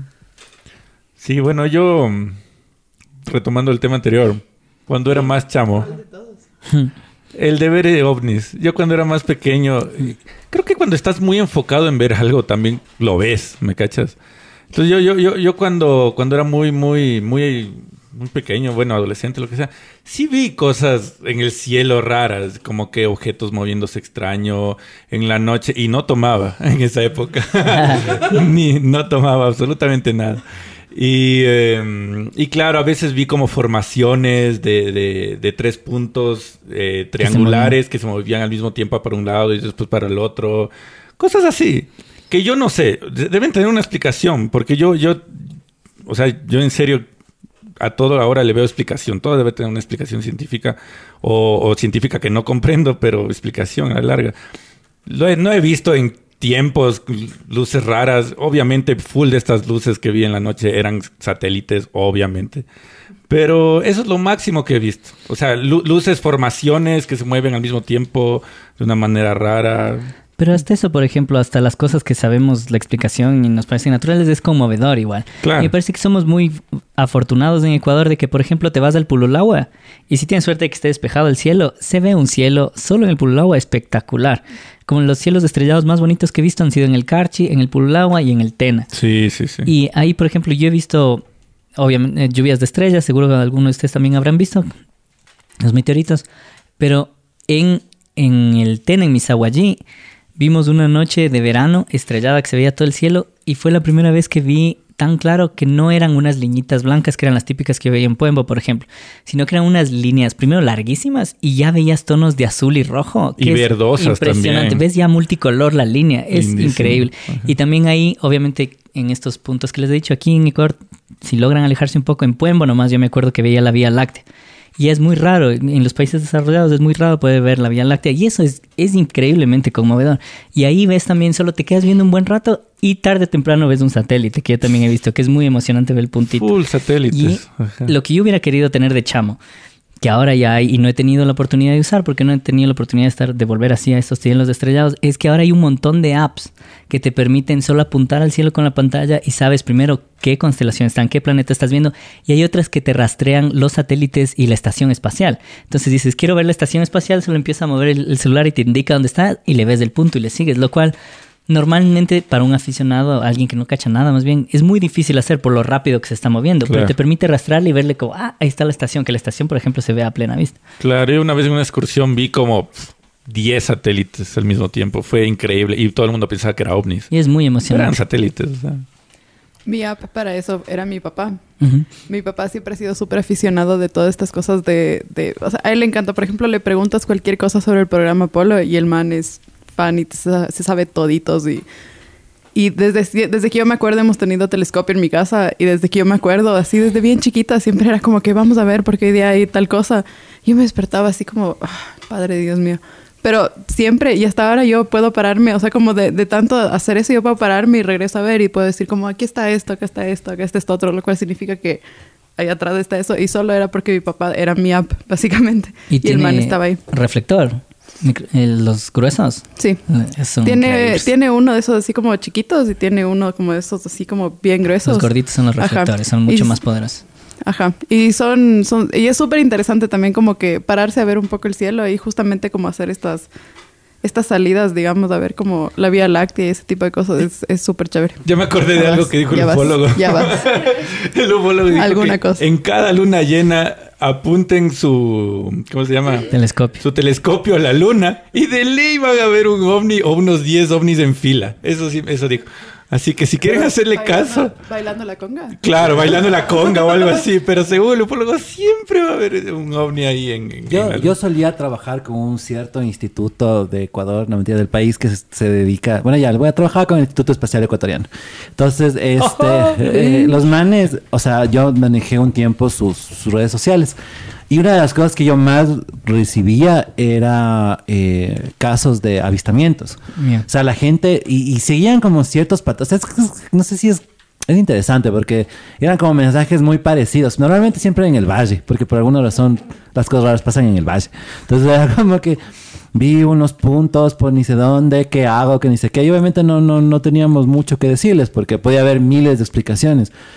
Sí, bueno, yo retomando el tema anterior, cuando era más chamo, El de ver ovnis. Yo cuando era más pequeño, creo que cuando estás muy enfocado en ver algo también lo ves, ¿me cachas? Entonces yo cuando era muy pequeño, bueno, adolescente, lo que sea, sí vi cosas en el cielo raras, como que objetos moviéndose extraño en la noche, y no tomaba en esa época. No tomaba absolutamente nada. Y claro, a veces vi como formaciones de 3 puntos triangulares que se movían al mismo tiempo para un lado y después para el otro. Cosas así, que yo no sé, deben tener una explicación, porque yo en serio a todo ahora le veo explicación. Todo debe tener una explicación científica o científica que no comprendo, pero explicación a la larga. No he visto en tiempos luces raras. Obviamente, full de estas luces que vi en la noche eran satélites, obviamente. Pero eso es lo máximo que he visto. O sea, luces, formaciones que se mueven al mismo tiempo de una manera rara. Pero hasta eso, por ejemplo, hasta las cosas que sabemos la explicación y nos parecen naturales es conmovedor igual. Claro. Y me parece que somos muy afortunados en Ecuador de que, por ejemplo, te vas al Pululahua y si tienes suerte de que esté despejado el cielo, se ve un cielo solo en el Pululahua espectacular. Como los cielos estrellados más bonitos que he visto han sido en el Carchi, en el Pululahua y en el Tena. Sí. Y ahí, por ejemplo, yo he visto, obviamente, lluvias de estrellas, seguro que algunos de ustedes también habrán visto, los meteoritos, pero en el Tena, en Misahuallí, vimos una noche de verano estrellada que se veía todo el cielo y fue la primera vez que vi tan claro que no eran unas liñitas blancas que eran las típicas que veía en Puembo, por ejemplo, sino que eran unas líneas, primero larguísimas y ya veías tonos de azul y rojo. Que y verdosas impresionante. también. Ves ya multicolor la línea, es Lindísimo. increíble. Ajá. Y también ahí, obviamente, en estos puntos que les he dicho, aquí en Ecuador, si logran alejarse un poco en Puembo, nomás yo me acuerdo que veía la Vía Láctea. Y es muy raro, en los países desarrollados es muy raro poder ver la Vía Láctea y eso es increíblemente conmovedor. Y ahí ves también, solo te quedas viendo un buen rato y tarde o temprano ves un satélite, que yo también he visto, que es muy emocionante ver el puntito. Full satélites. Y lo que yo hubiera querido tener de chamo, que ahora ya hay y no he tenido la oportunidad de usar porque no he tenido la oportunidad de volver así a estos cielos estrellados, es que ahora hay un montón de apps que te permiten solo apuntar al cielo con la pantalla y sabes primero qué constelación están, qué planeta estás viendo, y hay otras que te rastrean los satélites y la estación espacial. Entonces dices, quiero ver la estación espacial, solo empieza a mover el celular y te indica dónde está y le ves el punto y le sigues, lo cual normalmente para un aficionado, alguien que no cacha nada, más bien, es muy difícil hacer por lo rápido que se está moviendo, claro. Pero te permite rastrearle y verle como, ahí está la estación, que la estación, por ejemplo, se ve a plena vista. Claro, yo una vez en una excursión vi como 10 satélites al mismo tiempo. Fue increíble y todo el mundo pensaba que era ovnis. Y es muy emocionante. Eran satélites, o sea. Mi app para eso era mi papá. Uh-huh. Mi papá siempre ha sido súper aficionado de todas estas cosas de... O sea, a él le encanta. Por ejemplo, le preguntas cualquier cosa sobre el programa Apolo y el man es fan y se sabe toditos. Y desde que yo me acuerdo hemos tenido telescopio en mi casa y desde que yo me acuerdo, así desde bien chiquita, siempre era como que vamos a ver porque hoy día hay tal cosa. Yo me despertaba así como, Padre Dios mío. Pero siempre, y hasta ahora yo puedo pararme, o sea, como de tanto hacer eso, yo puedo pararme y regreso a ver y puedo decir como, aquí está esto, acá está esto, acá está esto otro, lo cual significa que ahí atrás está eso. Y solo era porque mi papá era mi app, básicamente. Y el man estaba ahí. ¿Reflector? ¿Los gruesos? Sí. Tiene uno de esos así como chiquitos y tiene uno como de esos así como bien gruesos. Los gorditos son los reflectores, son mucho más poderosos. Ajá. Y y es súper interesante también como que pararse a ver un poco el cielo y justamente como hacer estas salidas, digamos, a ver como la Vía Láctea y ese tipo de cosas es súper chévere. Ya me acordé de algo que dijo el ufólogo. Ya vas. El ufólogo dijo alguna que cosa. En cada luna llena apunten su... ¿Cómo se llama? Telescopio. Su telescopio a la luna y de ley van a ver un ovni o unos 10 ovnis en fila. Eso sí, eso dijo. Así que si quieren hacerle caso... ¿Bailando la conga? Claro, bailando la conga o algo así. Pero según el ufólogo siempre va a haber un ovni ahí Yo solía trabajar con un cierto instituto de Ecuador, no mentira, del país que se dedica... Bueno, ya, voy a trabajar con el Instituto Espacial Ecuatoriano. Entonces, los manes... O sea, yo manejé un tiempo sus redes sociales. Y una de las cosas que yo más recibía era casos de avistamientos. Yeah. O sea, la gente... Y seguían como ciertos patrones. O sea, no sé si es interesante porque eran como mensajes muy parecidos. Normalmente siempre en el valle, porque por alguna razón las cosas raras pasan en el valle. Entonces era como que vi unos puntos por ni sé dónde, qué hago, que ni sé qué. Y obviamente no teníamos mucho que decirles porque podía haber miles de explicaciones.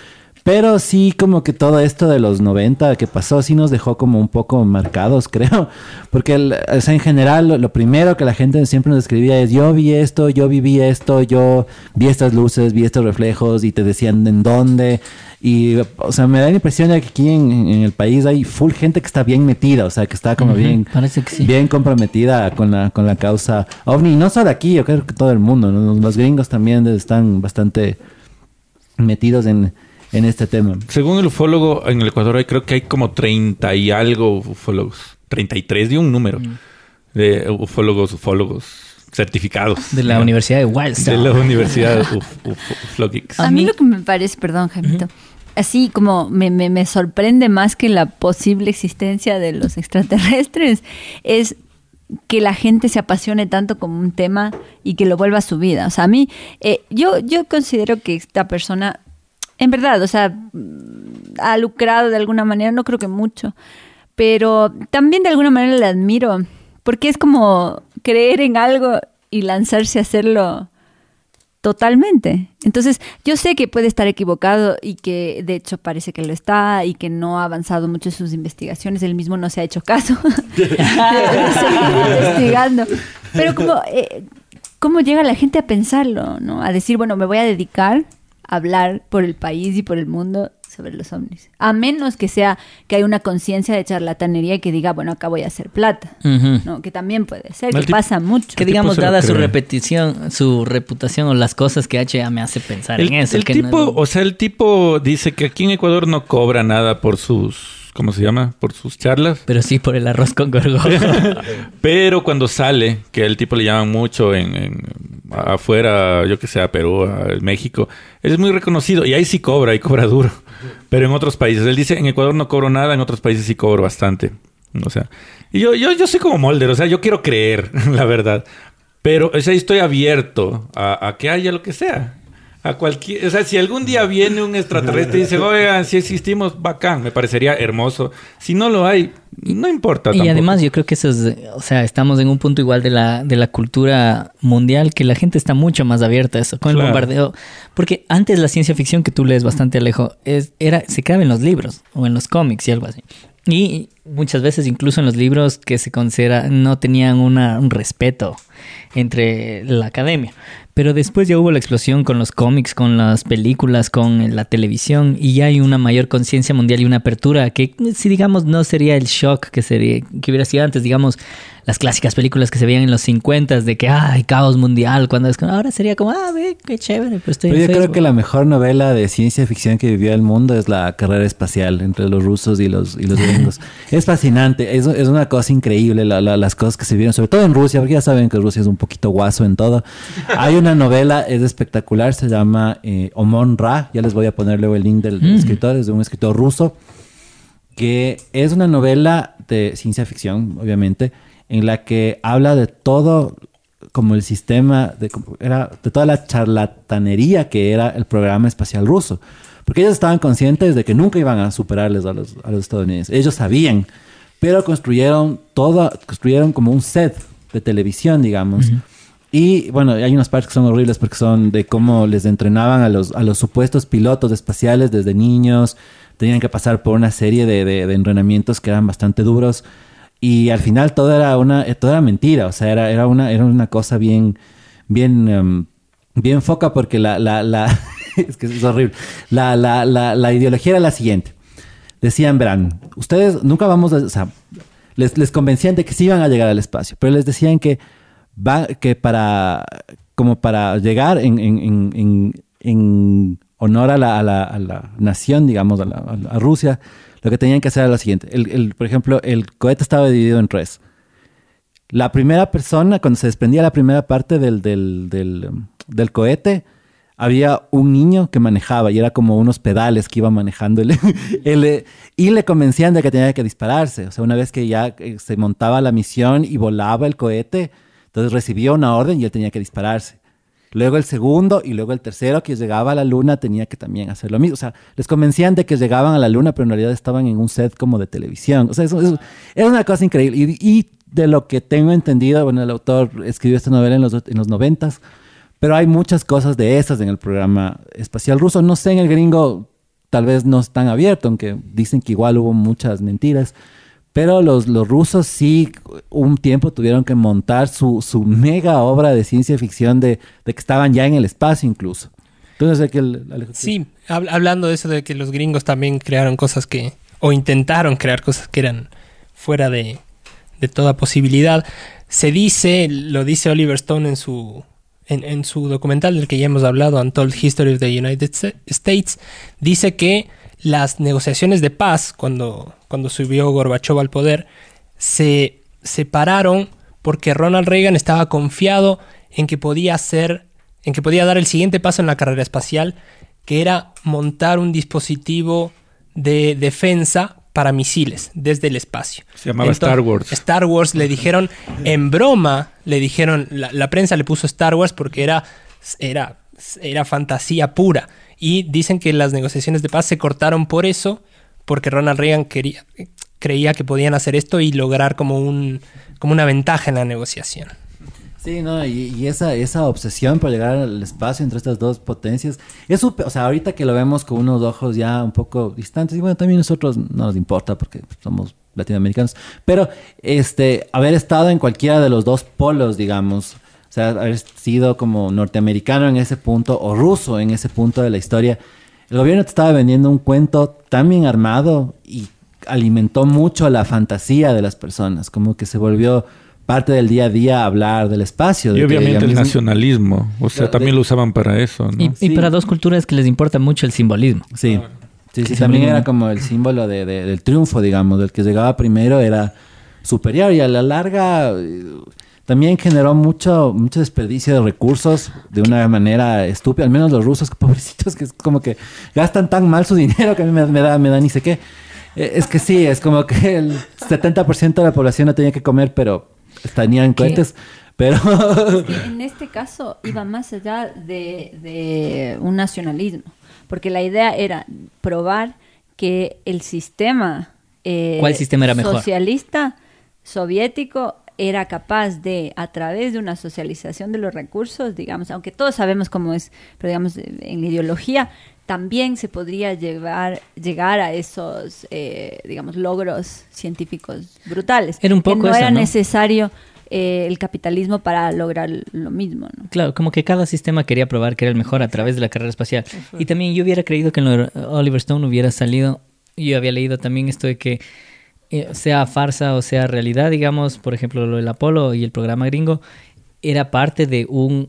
Pero sí, como que todo esto de los 90 que pasó, sí nos dejó como un poco marcados, creo. Porque, o sea, en general, lo primero que la gente siempre nos escribía es: yo vi esto, yo viví esto, yo vi estas luces, vi estos reflejos, y te decían en dónde. Y, o sea, me da la impresión de que aquí en el país hay full gente que está bien metida, o sea, que está como parece que sí. bien comprometida con la causa OVNI. Y no solo aquí, yo creo que todo el mundo, ¿no? Los gringos también están bastante metidos en este tema. Según el ufólogo, en el Ecuador creo que hay como 30 y algo ufólogos. 33 de un número de ufólogos certificados. De la Universidad de Wildstone. De la Universidad Uflogix. A mí lo que me parece, perdón, Jaimito, así como me sorprende más que la posible existencia de los extraterrestres, es que la gente se apasione tanto como un tema y que lo vuelva a su vida. O sea, a mí, yo considero que esta persona, en verdad, o sea, ha lucrado de alguna manera, no creo que mucho, pero también de alguna manera le admiro, porque es como creer en algo y lanzarse a hacerlo totalmente. Entonces, yo sé que puede estar equivocado y que de hecho parece que lo está y que no ha avanzado mucho en sus investigaciones. Él mismo no se ha hecho caso de seguir investigando. Pero ¿cómo llega la gente a pensarlo, ¿no? A decir, bueno, me voy a dedicar a hablar por el país y por el mundo sobre los ovnis. A menos que sea que hay una conciencia de charlatanería y que diga, bueno, acá voy a hacer plata. ¿No? Que también puede ser, que pasa mucho. Que digamos, dada su reputación o las cosas que ha hecho, ya me hace pensar en eso. El tipo dice que aquí en Ecuador no cobra nada por sus... ¿Cómo se llama? Por sus charlas. Pero sí por el arroz con gorgojo. Pero cuando sale, que el tipo le llaman mucho afuera, yo que sé, a Perú, a México, él es muy reconocido y ahí sí cobra, y cobra duro. Pero en otros países, él dice, en Ecuador no cobro nada, en otros países sí cobro bastante. O sea, y yo soy como Mulder, o sea, yo quiero creer, la verdad. Pero, o sea, estoy abierto a que haya lo que sea. O sea, si algún día viene un extraterrestre y dice, oigan, si existimos, bacán, me parecería hermoso. Si no lo hay, no importa tampoco. Y además yo creo que eso es, o sea, estamos en un punto igual de la cultura mundial, que la gente está mucho más abierta a eso, con el bombardeo. Porque antes la ciencia ficción que tú lees bastante, Alejo, se creaba en los libros o en los cómics y algo así. Y muchas veces incluso en los libros que se considera no tenían un respeto entre la academia. Pero después ya hubo la explosión con los cómics, con las películas, con la televisión, y ya hay una mayor conciencia mundial y una apertura que, si digamos, no sería el shock que hubiera sido antes, digamos, las clásicas películas que se veían en los 50s de que hay caos mundial, ahora sería como, ve, qué chévere, pero yo creo que la mejor novela de ciencia ficción que vivió el mundo es La carrera espacial entre los rusos y los gringos. Es fascinante, es una cosa increíble las cosas que se vieron, sobre todo en Rusia, porque ya saben que Rusia es un poquito guaso en todo. Hay una novela, es espectacular, se llama Omon Ra, ya les voy a poner luego el link del escritor, es de un escritor ruso, que es una novela de ciencia ficción, obviamente, en la que habla de todo como el sistema, de toda la charlatanería que era el programa espacial ruso. Porque ellos estaban conscientes de que nunca iban a superarles a los estadounidenses. Ellos sabían, pero construyeron como un set de televisión, digamos. Y bueno, hay unas partes que son horribles porque son de cómo les entrenaban a los supuestos pilotos espaciales desde niños. Tenían que pasar por una serie de entrenamientos que eran bastante duros. Y al final todo era mentira, o sea, era una cosa bien foca, porque es que es horrible. La ideología era la siguiente. Decían, verán, ustedes nunca o sea, les convencían de que sí iban a llegar al espacio, pero les decían que para llegar en honor a la nación, digamos, a Rusia, lo que tenían que hacer era lo siguiente. Por ejemplo, el cohete estaba dividido en 3. La primera persona, cuando se desprendía la primera parte del cohete, había un niño que manejaba y era como unos pedales que iba manejando y le convencían de que tenía que dispararse. O sea, una vez que ya se montaba la misión y volaba el cohete, entonces recibía una orden y él tenía que dispararse. Luego el segundo y luego el tercero que llegaba a la luna tenía que también hacer lo mismo. O sea, les convencían de que llegaban a la luna, pero en realidad estaban en un set como de televisión. O sea, eso es una cosa increíble. Y de lo que tengo entendido, bueno, el autor escribió esta novela en los 90s, pero hay muchas cosas de esas en el programa espacial ruso. No sé en el gringo tal vez no es tan abierto, aunque dicen que igual hubo muchas mentiras. Pero los rusos sí un tiempo tuvieron que montar su mega obra de ciencia ficción de que estaban ya en el espacio incluso. Entonces, sí, hablando de eso de que los gringos también crearon cosas o intentaron crear cosas que eran fuera de toda posibilidad. Lo dice Oliver Stone en su documental del que ya hemos hablado, Untold History of the United States, dice que las negociaciones de paz, cuando subió Gorbachov al poder, se separaron porque Ronald Reagan estaba confiado en que podía dar el siguiente paso en la carrera espacial, que era montar un dispositivo de defensa para misiles desde el espacio. Se llamaba Star Wars. Star Wars, le dijeron, en broma, la prensa le puso Star Wars porque era fantasía pura. Y dicen que las negociaciones de paz se cortaron por eso, porque Ronald Reagan creía que podían hacer esto y lograr como una ventaja en la negociación. Sí, no, y esa obsesión por llegar al espacio entre estas dos potencias, o sea, ahorita que lo vemos con unos ojos ya un poco distantes, y bueno, también nosotros no nos importa porque somos latinoamericanos, pero haber estado en cualquiera de los dos polos, digamos, o sea, haber sido como norteamericano en ese punto o ruso en ese punto de la historia, el gobierno te estaba vendiendo un cuento tan bien armado y alimentó mucho la fantasía de las personas, como que se volvió parte del día a día hablar del espacio. Y obviamente el nacionalismo, o sea, también lo usaban para eso, ¿no? Y para dos culturas que les importa mucho el simbolismo. Sí, también era como el símbolo del triunfo, digamos, del que llegaba primero era superior y a la larga también generó mucho desperdicio de recursos de una manera estúpida, al menos los rusos, pobrecitos, que es como que gastan tan mal su dinero que a mí me da ni sé qué. Es que sí, es como que el 70% de la población no tenía que comer, pero tenían cohetes, pero... En este caso iba más allá de un nacionalismo, porque la idea era probar que el sistema... ¿Cuál sistema era mejor? Socialista, soviético, era capaz de, a través de una socialización de los recursos, digamos, aunque todos sabemos cómo es, pero digamos, en la ideología, también se podría llegar a esos, digamos, logros científicos brutales. Era un poco que no eso, era ¿no? necesario el capitalismo para lograr lo mismo, ¿no? Claro, como que cada sistema quería probar que era el mejor a través de la carrera espacial. Y también yo hubiera creído que en lo de Oliver Stone hubiera salido, yo había leído también esto de que sea farsa o sea realidad, digamos, por ejemplo, lo del Apolo y el programa gringo, era parte de un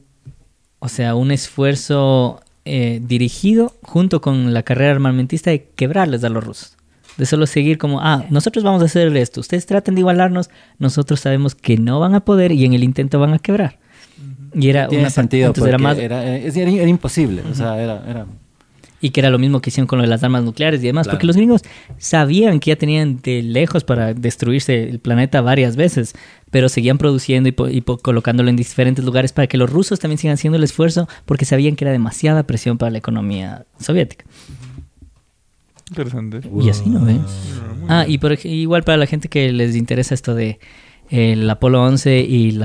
esfuerzo dirigido junto con la carrera armamentista de quebrarles a los rusos. De solo seguir como, nosotros vamos a hacer esto, ustedes traten de igualarnos, nosotros sabemos que no van a poder y en el intento van a quebrar. Y era tiene sentido, porque era imposible, o sea, era... Y que era lo mismo que hicieron con lo de las armas nucleares y demás, claro. Porque los gringos sabían que ya tenían de lejos para destruirse el planeta varias veces, pero seguían produciendo y colocándolo en diferentes lugares para que los rusos también sigan haciendo el esfuerzo, porque sabían que era demasiada presión para la economía soviética. Interesante. Y así, ¿no ves? Igual para la gente que les interesa esto de el Apolo 11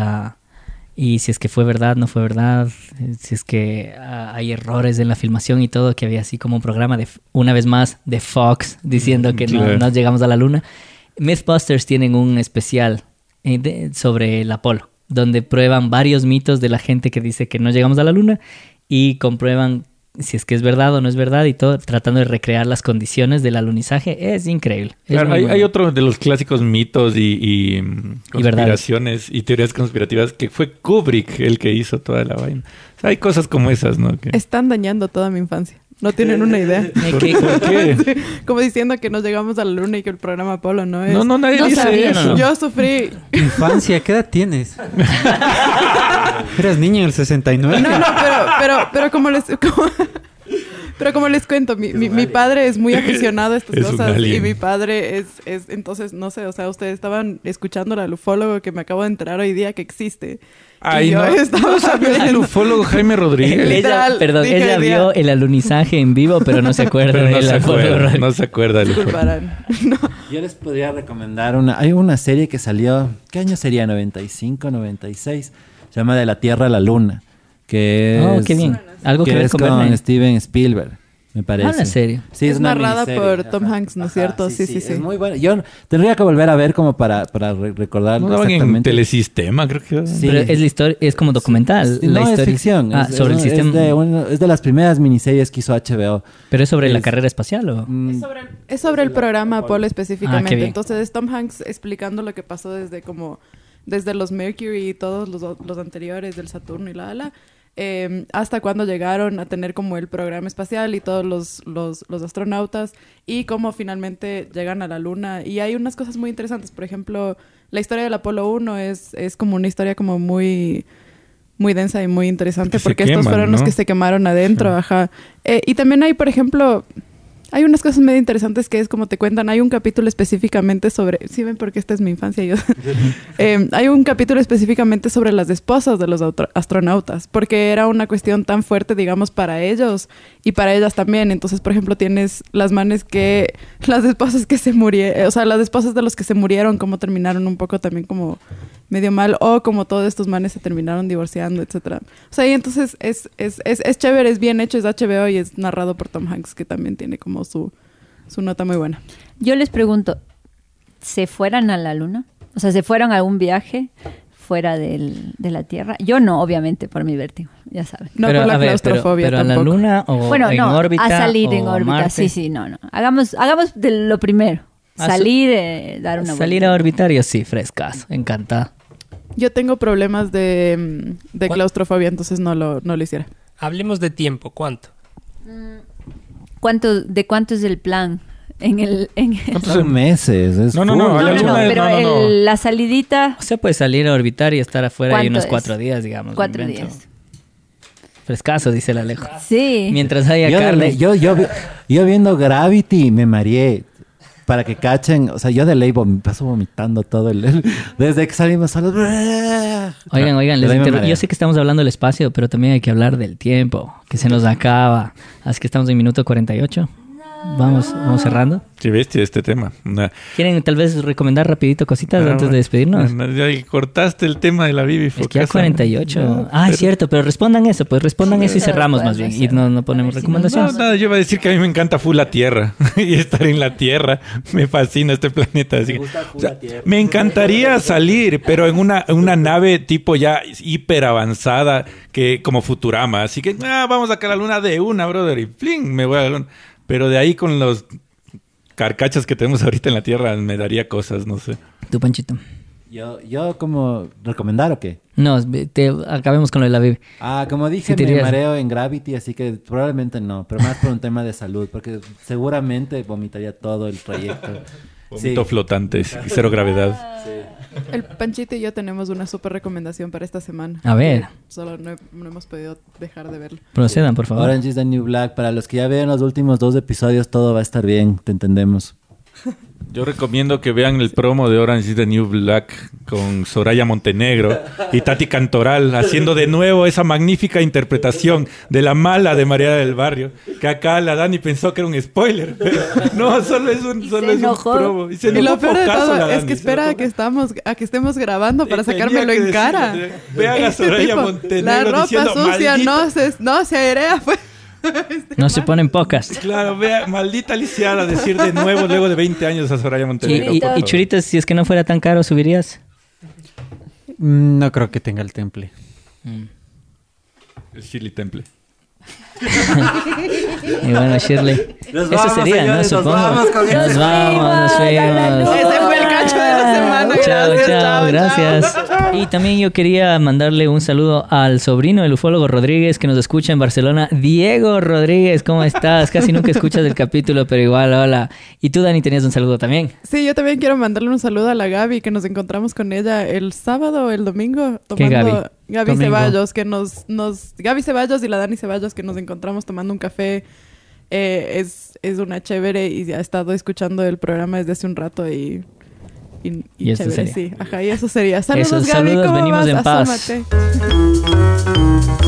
y si es que fue verdad, no fue verdad, si es que hay errores en la filmación y todo, que había así como un programa una vez más de Fox diciendo que no llegamos a la luna. Mythbusters tienen un especial sobre el Apolo, donde prueban varios mitos de la gente que dice que no llegamos a la luna y comprueban si es que es verdad o no es verdad y todo, tratando de recrear las condiciones del alunizaje. Es increíble. Claro, hay otro de los clásicos mitos y conspiraciones y teorías conspirativas que fue Kubrick el que hizo toda la vaina. O sea, hay cosas como esas, ¿no? Que... Están dañando toda mi infancia. No tienen una idea. ¿Por qué? Sí, como diciendo que no llegamos a la luna y que el programa Apolo no es... No, nadie dice eso. No. Yo sufrí... Infancia, ¿qué edad tienes? ¿Eras niño en el 69? No, pero como les cuento, mi padre es muy aficionado a estas cosas y mi padre es entonces, no sé, o sea, ustedes estaban escuchando al ufólogo que me acabo de enterar hoy día que existe. Ay, no sabía el ufólogo Jaime Rodríguez. Ella vio el alunizaje en vivo, pero no se acuerda No se acuerda. No. Yo les podría recomendar hay una serie que salió, ¿qué año sería? 95, 96, se llama De la Tierra a la Luna, que es... qué bien. Algo que ver es con con Bernie. Steven Spielberg. me parece. Habla serio. Sí, Es una narrada miniserie. por Tom Hanks, ¿no es cierto? Sí. Es muy buena. Yo tendría que volver a ver como para recordar No daban en exactamente. Telesistema, creo que. Sí. Pero es la historia, es como documental. Sí, la no, historia. es ficción. Ah, sobre el sistema. Es de las primeras miniseries que hizo HBO. Pero es sobre la es- carrera espacial, ¿o? Es sobre el programa Apolo específicamente. qué bien. Entonces es Tom Hanks explicando lo que pasó desde los Mercury y todos los anteriores del Saturno y hasta cuando llegaron a tener como el programa espacial y todos los astronautas y cómo finalmente llegan a la Luna. Y hay unas cosas muy interesantes. Por ejemplo, la historia del Apolo 1 es como una historia como muy, muy densa y muy interesante Que se porque estos queman, fueron los ¿no? que se quemaron adentro. Ajá. Y también hay, por ejemplo... Hay unas cosas medio interesantes que es como te cuentan. Hay un capítulo específicamente sobre... Sí, ven, porque esta es mi infancia. Hay un capítulo específicamente sobre las esposas de los astronautas. Porque era una cuestión tan fuerte, digamos, para ellos y para ellas también. Entonces, por ejemplo, tienes las manes que... Las esposas que se murieron... O sea, las esposas de los que se murieron, como terminaron un poco también como medio mal. O como todos estos manes se terminaron divorciando, etcétera. O sea, y entonces es chévere, es bien hecho, es HBO y es narrado por Tom Hanks, que también tiene como su nota muy buena. Yo les pregunto, ¿se fueran a la Luna? O sea, ¿se fueron a algún viaje fuera de la Tierra? Yo no, obviamente, por mi vértigo, ya saben. No por la claustrofobia pero a la tampoco. Luna o Bueno, en no, órbita a salir o en órbita. Marte. Sí, no. Hagamos de lo primero. Salir, dar una Salir vuelta. a orbitar, yo sí, frescas, encantada. Yo tengo problemas de claustrofobia, entonces no lo hiciera. Hablemos de tiempo. ¿Cuánto? ¿De cuánto es el plan? Son meses. Es No, full. a la Luna pero no. la salidita, O sea, puede salir a orbitar y estar afuera ahí ¿cuánto unos es? 4 días, digamos. 4 me invento. días. Frescazo, dice el Alejo. Sí. Mientras haya Yo, carne. yo viendo Gravity me mareé. Para que cachen, o sea, yo de ley paso vomitando todo desde que salimos solos. Oigan, yo sé que estamos hablando del espacio, pero también hay que hablar del tiempo, que se nos acaba. Así que estamos en minuto 48. Vamos cerrando. Sí, bestia este tema. ¿Quieren tal vez recomendar rapidito cositas antes de despedirnos? Ya cortaste el tema de la Bibi. Es que ya 48. Es cierto, pero respondan eso, y cerramos más bien. Y no ponemos recomendaciones. No, yo iba a decir que a mí me encanta full la Tierra y estar en la Tierra. Me fascina este planeta. Así me encantaría salir, pero en una nave tipo ya hiper avanzada que como Futurama. Así que vamos a la Luna de una, brother. Y ¡pling! Me voy a la Luna. Pero de ahí con los carcachas que tenemos ahorita en la Tierra me daría cosas, no sé. Tu Panchito. Yo como recomendar o qué? No, acabemos con lo de la Bibi. Como dije, Sí, te me irías. mareo en Gravity, así que probablemente no, pero más por un tema de salud, porque seguramente vomitaría todo el trayecto. Vómito flotante, cero gravedad. El Panchito y yo tenemos una súper recomendación para esta semana. A ver. Solo no hemos podido dejar de verlo. Procedan, por favor. Orange is the New Black. Para los que ya vean los últimos 2 episodios, todo va a estar bien, te entendemos. Yo recomiendo que vean el promo de Orange is the New Black con Soraya Montenegro y Tati Cantoral haciendo de nuevo esa magnífica interpretación de la mala de María del Barrio, que acá la Dani pensó que era un spoiler, pero no, solo es un enojó. promo. Y se Y lo enojó peor de pocaso todo la es Dani, que se espera enojó. a que estemos grabando para Tenía sacármelo que en decirlo, cara. vean a Este Soraya tipo, Montenegro la ropa diciendo, sucia "Maldita". no se airea, pues. No se ponen pocas. Claro, vea, maldita lisiada decir de nuevo luego de 20 años a Soraya Montenegro. Y por favor. Churitas, si es que no fuera tan caro, ¿subirías? No creo que tenga el temple. El Shirley Temple. Y bueno, Shirley. Nos Eso vamos, sería, señores, ¿no? nos Supongo. vamos con Nos eso. vamos. Ese fue el cacho de la semana. Chao, Gracias, chao, gracias. chao. Y también yo quería mandarle un saludo al sobrino del ufólogo Rodríguez que nos escucha en Barcelona. Diego Rodríguez, ¿cómo estás? Casi nunca escuchas el capítulo, pero igual, hola. Y tú, Dani, tenías un saludo también. Sí, yo también quiero mandarle un saludo a la Gaby, que nos encontramos con ella el sábado o el domingo. ¿Qué Gaby? Gaby Domingo. Ceballos, que Gaby Ceballos y la Dani Ceballos, que nos encontramos tomando un café. Es una chévere y ha estado escuchando el programa desde hace un rato y eso chévere, sería. sí. Ajá, y eso sería. Saludos, Eso, Gaby, saludos, ¿cómo venimos vas? en paz. Asómate.